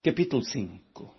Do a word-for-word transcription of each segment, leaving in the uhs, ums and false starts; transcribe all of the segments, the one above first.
Capítulo cinco.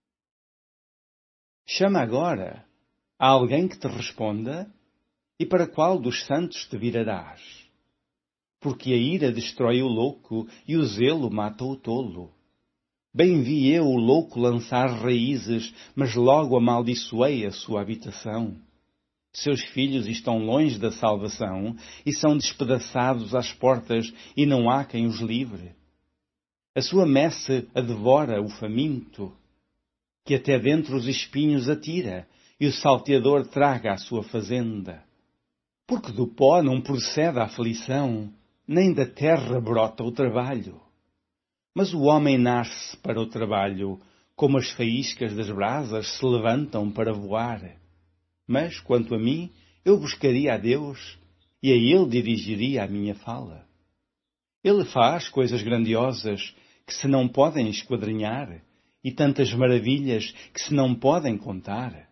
Chama agora a alguém que te responda, e para qual dos santos te virarás? Porque a ira destrói o louco, e o zelo mata o tolo. Bem vi eu o louco lançar raízes, mas logo amaldiçoei a sua habitação. Seus filhos estão longe da salvação, e são despedaçados às portas, e não há quem os livre. A sua messe a devora o faminto, que até dentro os espinhos atira, e o salteador traga a sua fazenda. Porque do pó não procede a aflição, nem da terra brota o trabalho. Mas o homem nasce para o trabalho, como as faíscas das brasas se levantam para voar. Mas, quanto a mim, eu buscaria a Deus, e a Ele dirigiria a minha fala. Ele faz coisas grandiosas que se não podem esquadrinhar, e tantas maravilhas que se não podem contar.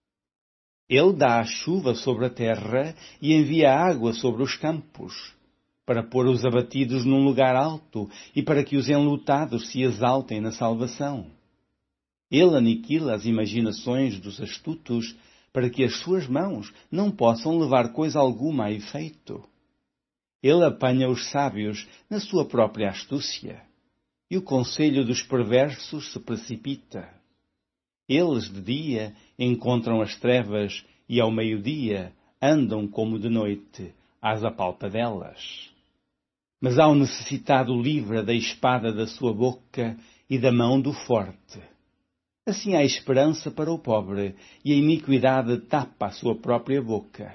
Ele dá a chuva sobre a terra e envia água sobre os campos, para pôr os abatidos num lugar alto e para que os enlutados se exaltem na salvação. Ele aniquila as imaginações dos astutos, para que as suas mãos não possam levar coisa alguma a efeito. Ele apanha os sábios na sua própria astúcia, e o conselho dos perversos se precipita. Eles de dia encontram as trevas, e ao meio-dia andam como de noite às apalpadelas. Mas ao necessitado livra da espada da sua boca e da mão do forte. Assim há esperança para o pobre, e a iniquidade tapa a sua própria boca.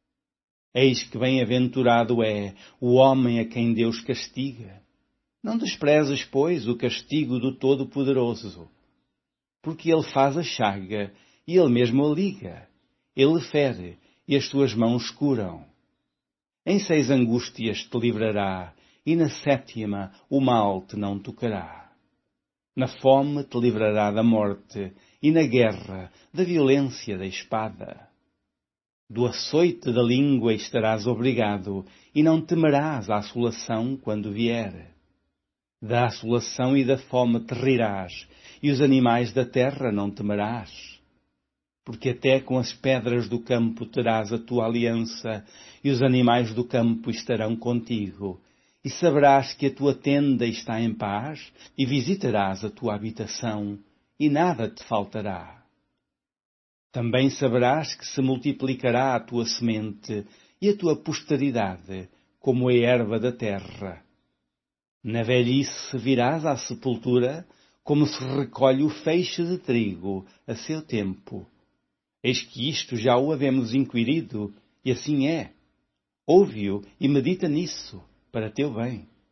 Eis que bem-aventurado é o homem a quem Deus castiga. Não desprezes, pois, o castigo do Todo-Poderoso, porque Ele faz a chaga, e Ele mesmo a liga. Ele fere, e as tuas mãos curam. Em seis angústias te livrará, e na sétima o mal te não tocará. Na fome te livrará da morte, e na guerra da violência da espada. Do açoite da língua estarás obrigado, e não temerás a assolação quando vier. Da assolação e da fome te rirás, e os animais da terra não temerás. Porque até com as pedras do campo terás a tua aliança, e os animais do campo estarão contigo. E saberás que a tua tenda está em paz, e visitarás a tua habitação, e nada te faltará. Também saberás que se multiplicará a tua semente, e a tua posteridade, como a erva da terra. Na velhice virás à sepultura, como se recolhe o feixe de trigo a seu tempo. Eis que isto já o havemos inquirido, e assim é. Ouve-o e medita nisso, para teu bem.